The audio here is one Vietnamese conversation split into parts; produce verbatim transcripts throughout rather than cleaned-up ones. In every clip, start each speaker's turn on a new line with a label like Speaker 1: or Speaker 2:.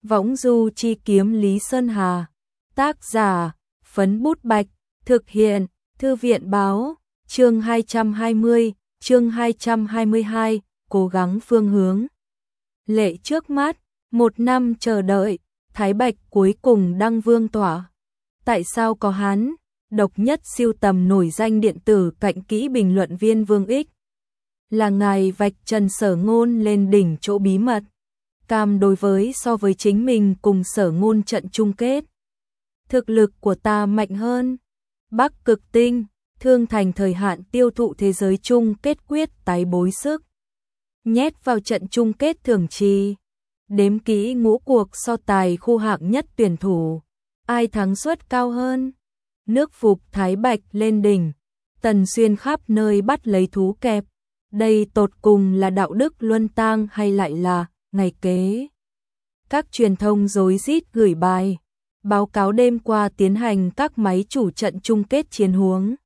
Speaker 1: Võng du chi kiếm Lý Sơn Hà. Tác giả, Phấn Bút Bạch. Thực hiện, Thư viện báo. Chương hai trăm hai mươi, chương hai trăm hai mươi hai, cố gắng phương hướng. Lệ trước mắt, một năm chờ đợi, Thái Bạch cuối cùng đăng vương tỏa. Tại sao có hắn? Độc nhất siêu tầm nổi danh điện tử cạnh kỹ bình luận viên Vương Ích. Là ngài vạch trần Sở Ngôn lên đỉnh chỗ bí mật. Cam đối với so với chính mình cùng Sở Ngôn trận chung kết. Thực lực của ta mạnh hơn. Bắc Cực Tinh, Thương Thành thời hạn tiêu thụ thế giới chung kết quyết tái bối sức. Nhét vào trận chung kết thường trì. Đếm kỹ ngũ cuộc so tài khu hạng nhất tuyển thủ. Ai thắng suất cao hơn? Nước phục Thái Bạch lên đỉnh. Tần Xuyên khắp nơi bắt lấy thú kẹp. Đây tột cùng là đạo đức luân tang hay lại là ngày kế? Các truyền thông rối rít gửi bài báo cáo đêm qua tiến hành các máy chủ trận chung kết chiến huống.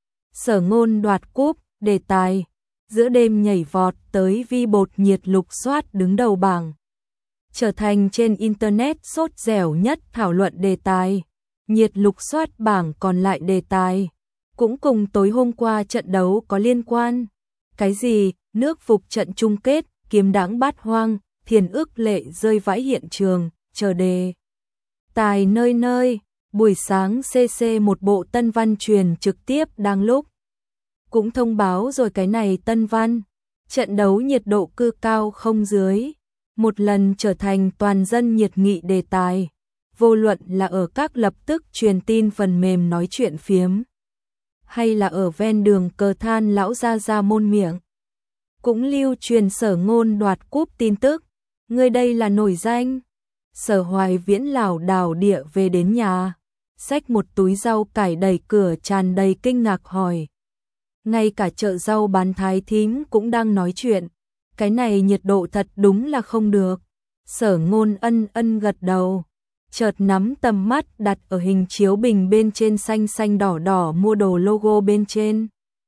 Speaker 1: Sở Ngôn đoạt cúp, đề tài giữa đêm nhảy vọt tới vi bột nhiệt lục soát đứng đầu bảng. Trở thành trên internet sốt dẻo nhất thảo luận đề tài. Nhiệt lục soát bảng còn lại đề tài cũng cùng tối hôm qua trận đấu có liên quan. Cái gì? Nước phục trận chung kết, kiếm đãng bát hoang, thiền ức lệ rơi vãi hiện trường, chờ đề tài nơi nơi. Buổi sáng xê xê một bộ tân văn truyền trực tiếp đang lúc cũng thông báo rồi cái này tân văn. Trận đấu nhiệt độ cư cao không dưới, một lần trở thành toàn dân nhiệt nghị đề tài. Vô luận là ở các lập tức truyền tin phần mềm nói chuyện phiếm, hay là ở ven đường cờ than lão ra ra môn miệng, cũng lưu truyền Sở Ngôn đoạt cúp tin tức. Người đây là nổi danh. Sở Hoài Viễn lảo đảo địa về đến nhà, xách một túi rau cải đẩy cửa tràn đầy kinh ngạc hỏi. Ngay cả chợ rau bán Thái thím cũng đang nói chuyện. Cái này nhiệt độ thật đúng là không được. Sở Ngôn ân ân gật đầu, chợt nắm tầm mắt đặt ở hình chiếu bình bên trên xanh xanh đỏ đỏ mua đồ logo bên trên.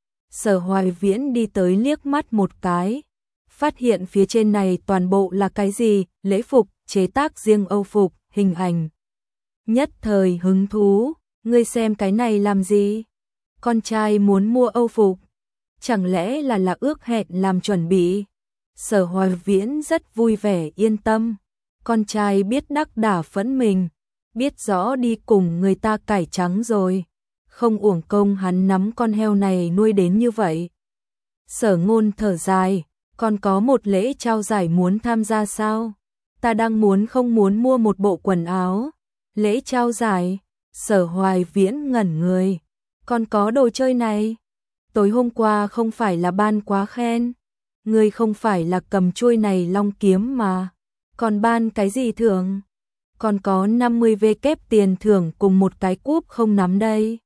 Speaker 1: Sở Hoài Viễn đi tới liếc mắt một cái, phát hiện phía trên này toàn bộ là cái gì? Lễ phục, chế tác riêng Âu phục, hình ảnh. Nhất thời hứng thú, ngươi xem cái này làm gì? Con trai muốn mua Âu phục, chẳng lẽ là là ước hẹn làm chuẩn bị? Sở Hoài Viễn rất vui vẻ yên tâm, con trai biết đắc đả phẫn mình, biết rõ đi cùng người ta cải trắng rồi, không uổng công hắn nắm con heo này nuôi đến như vậy. Sở Ngôn thở dài, còn có một lễ trao giải muốn tham gia sao? Ta đang muốn không muốn mua một bộ quần áo. Lễ trao giải? Sở Hoài Viễn ngẩn người, còn có đồ chơi này? Tối hôm qua không phải là ban quá khen, ngươi không phải là cầm chuôi này long kiếm mà, còn ban cái gì thưởng? Còn có năm mươi vê kép tiền thưởng cùng một cái cúp không nắm đây.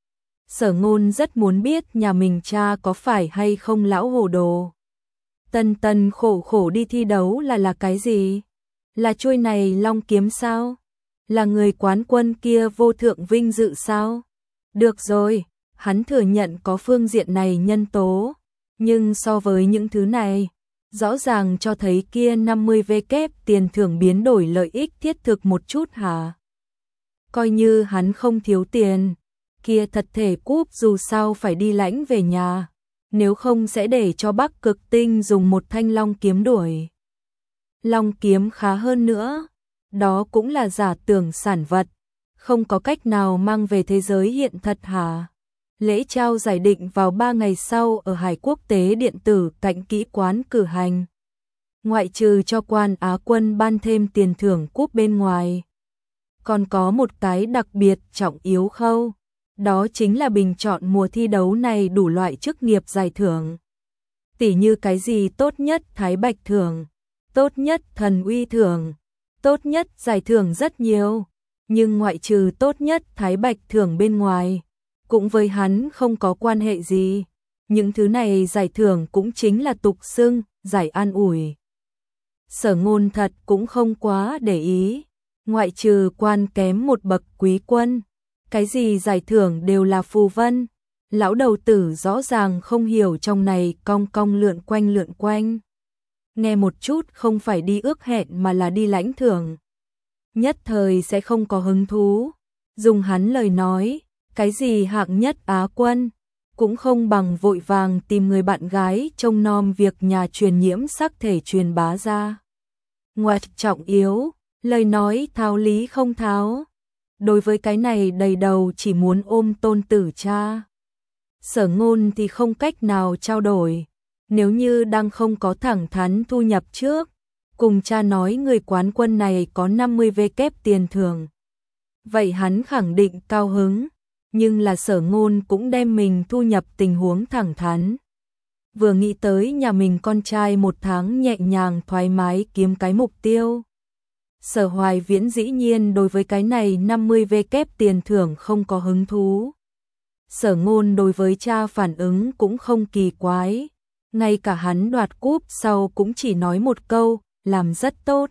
Speaker 1: Sở Ngôn rất muốn biết nhà mình cha có phải hay không lão hồ đồ. Tần tần khổ khổ đi thi đấu là là cái gì? Là chuôi này long kiếm sao? Là người quán quân kia vô thượng vinh dự sao? Được rồi, hắn thừa nhận có phương diện này nhân tố, nhưng so với những thứ này, rõ ràng cho thấy kia năm mươi vê kép tiền thưởng biến đổi lợi ích thiết thực một chút hả? Coi như hắn không thiếu tiền, kia thật thể cúp dù sao phải đi lãnh về nhà, nếu không sẽ để cho Bắc Cực Tinh dùng một thanh long kiếm đuổi. Long kiếm khá hơn nữa, đó cũng là giả tưởng sản vật, không có cách nào mang về thế giới hiện thật hả? Lễ trao giải định vào ba ngày sau ở Hải Quốc tế điện tử cạnh kỹ quán cử hành. Ngoại trừ cho quan Á quân ban thêm tiền thưởng cúp bên ngoài, còn có một cái đặc biệt trọng yếu khâu, đó chính là bình chọn mùa thi đấu này đủ loại chức nghiệp giải thưởng. Tỉ như cái gì tốt nhất Thái Bạch thưởng, tốt nhất Thần Uy thưởng, tốt nhất giải thưởng rất nhiều, nhưng ngoại trừ tốt nhất Thái Bạch thưởng bên ngoài, cũng với hắn không có quan hệ gì. Những thứ này giải thưởng cũng chính là tục xưng, giải an ủi. Sở Ngôn thật cũng không quá để ý, ngoại trừ quan kém một bậc quý quân, cái gì giải thưởng đều là phù vân. Lão đầu tử rõ ràng không hiểu trong này cong cong lượn quanh lượn quanh. Nghe một chút không phải đi ước hẹn mà là đi lãnh thưởng. nhất thời sẽ không có hứng thú. Dùng hắn lời nói, cái gì hạng nhất Á quân, cũng không bằng vội vàng tìm người bạn gái trông nom việc nhà truyền nhiễm sắc thể truyền bá ra. Ngoại trọng yếu, lời nói tháo lý không tháo. Đối với cái này đầy đầu chỉ muốn ôm tôn tử cha. Sở Ngôn thì không cách nào trao đổi. Nếu như đang không có thẳng thắn thu nhập trước, cùng cha nói người quán quân này có năm mươi vê kép tiền thưởng, vậy hắn khẳng định cao hứng. Nhưng là Sở Ngôn cũng đem mình thu nhập tình huống thẳng thắn. Vừa nghĩ tới nhà mình con trai một tháng nhẹ nhàng thoải mái kiếm cái mục tiêu. Sở Hoài Viễn dĩ nhiên đối với cái này năm mươi vê kép tiền thưởng không có hứng thú. Sở Ngôn đối với cha phản ứng cũng không kỳ quái. Ngay cả hắn đoạt cúp sau cũng chỉ nói một câu, làm rất tốt.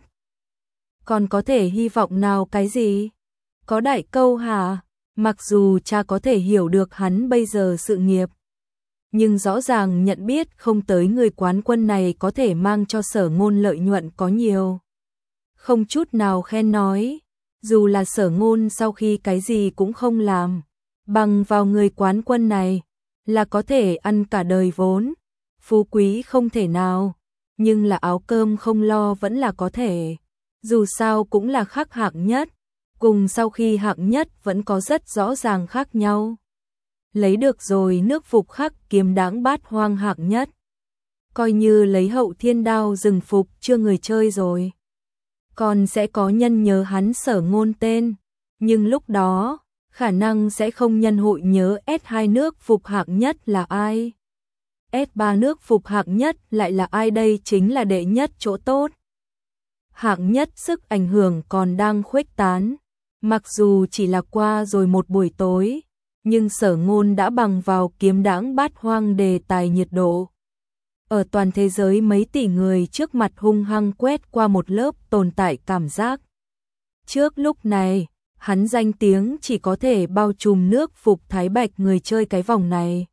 Speaker 1: Còn có thể hy vọng nào cái gì? Có đại câu hả? Mặc dù cha có thể hiểu được hắn bây giờ sự nghiệp, nhưng rõ ràng nhận biết không tới người quán quân này có thể mang cho Sở Ngôn lợi nhuận có nhiều. Không chút nào khen nói, dù là Sở Ngôn sau khi cái gì cũng không làm, bằng vào người quán quân này, là có thể ăn cả đời vốn. Phú quý không thể nào, nhưng là áo cơm không lo vẫn là có thể. Dù sao cũng là khác hạng nhất, cùng sau khi hạng nhất vẫn có rất rõ ràng khác nhau. Lấy được rồi nước phục khắc kiếm đáng bát hoang hạng nhất. Coi như lấy hậu thiên đao rừng phục chưa người chơi rồi. Còn sẽ có nhân nhớ hắn Sở Ngôn tên, nhưng lúc đó, khả năng sẽ không nhân hội nhớ S hai nước phục hạng nhất là ai. S ba nước phục hạng nhất lại là ai đây chính là đệ nhất chỗ tốt. Hạng nhất sức ảnh hưởng còn đang khuếch tán. Mặc dù chỉ là qua rồi một buổi tối, nhưng Sở Ngôn đã bằng vào kiếm đãng bát hoang đề tài nhiệt độ. Ở toàn thế giới mấy tỷ người trước mặt hung hăng quét qua một lớp tồn tại cảm giác. Trước lúc này, hắn danh tiếng chỉ có thể bao trùm nước phục Thái Bạch người chơi cái vòng này.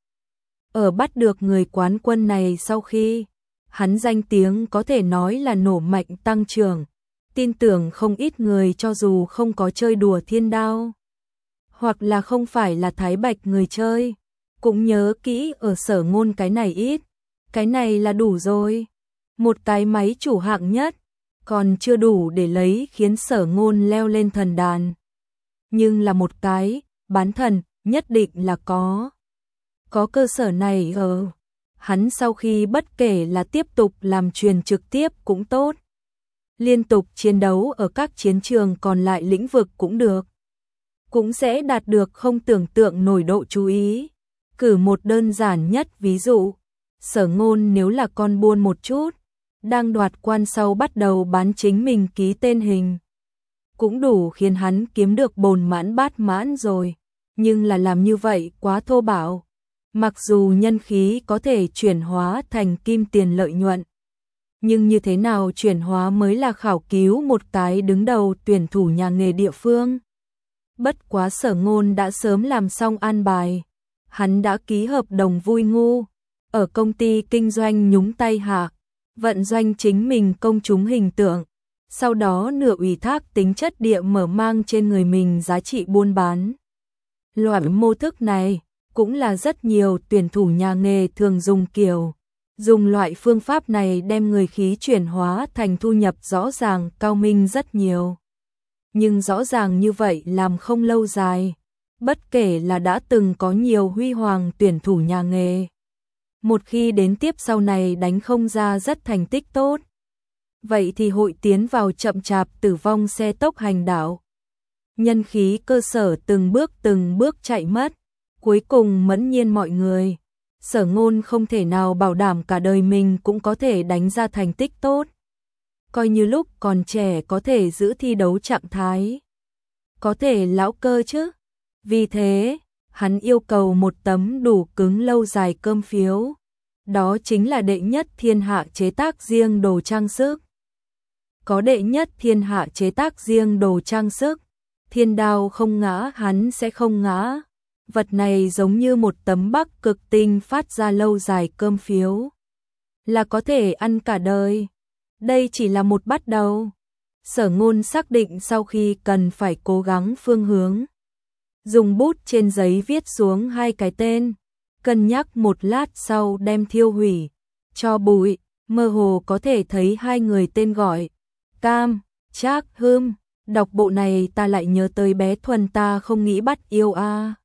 Speaker 1: Ở bắt được người quán quân này sau khi, hắn danh tiếng có thể nói là nổ mạnh tăng trưởng. Tin tưởng không ít người cho dù không có chơi đùa thiên đao, hoặc là không phải là Thái Bạch người chơi, cũng nhớ kỹ ở Sở Ngôn cái này ít. Cái này là đủ rồi. Một cái máy chủ hạng nhất, còn chưa đủ để lấy khiến Sở Ngôn leo lên thần đàn. Nhưng là một cái, bán thần, nhất định là có. Có cơ sở này ở. Hắn sau khi bất kể là tiếp tục làm truyền trực tiếp cũng tốt. Liên tục chiến đấu ở các chiến trường còn lại lĩnh vực cũng được. Cũng sẽ đạt được không tưởng tượng nổi độ chú ý. Cử một đơn giản nhất ví dụ. Sở Ngôn nếu là con buôn một chút, đang đoạt quan sau bắt đầu bán chính mình ký tên hình. Cũng đủ khiến hắn kiếm được bồn mãn bát mãn rồi. Nhưng là làm như vậy quá thô bạo. Mặc dù nhân khí có thể chuyển hóa thành kim tiền lợi nhuận, nhưng như thế nào chuyển hóa mới là khảo cứu một cái đứng đầu tuyển thủ nhà nghề địa phương. Bất quá Sở Ngôn đã sớm làm xong an bài. Hắn đã ký hợp đồng vui ngu, ở công ty kinh doanh nhúng tay hạ, vận doanh chính mình công chúng hình tượng, sau đó nửa ủy thác tính chất địa mở mang trên người mình giá trị buôn bán. Loại mô thức này cũng là rất nhiều tuyển thủ nhà nghề thường dùng kiểu. Dùng loại phương pháp này đem người khí chuyển hóa thành thu nhập rõ ràng cao minh rất nhiều. Nhưng rõ ràng như vậy làm không lâu dài. Bất kể là đã từng có nhiều huy hoàng tuyển thủ nhà nghề. Một khi đến tiếp sau này đánh không ra rất thành tích tốt. Vậy thì hội tiến vào chậm chạp tử vong xe tốc hành đạo. Nhân khí cơ sở từng bước từng bước chạy mất. Cuối cùng mẫn nhiên mọi người. Sở Ngôn không thể nào bảo đảm cả đời mình cũng có thể đánh ra thành tích tốt. Coi như lúc còn trẻ có thể giữ thi đấu trạng thái. Có thể lão cơ chứ. Vì thế, hắn yêu cầu một tấm đủ cứng lâu dài cơm phiếu. Đó chính là đệ nhất thiên hạ chế tác riêng đồ trang sức. Có đệ nhất thiên hạ chế tác riêng đồ trang sức. Thiên đao không ngã hắn sẽ không ngã. Vật này giống như một tấm bắc cực tinh phát ra lâu dài cơm phiếu. Là có thể ăn cả đời. Đây chỉ là một bắt đầu. Sở Ngôn xác định sau khi cần phải cố gắng phương hướng. Dùng bút trên giấy viết xuống hai cái tên, cân nhắc một lát sau đem thiêu hủy, cho bụi, mơ hồ có thể thấy hai người tên gọi. Cam, Trác, Hương, đọc bộ này ta lại nhớ tới bé Thuần ta không nghĩ bắt yêu a.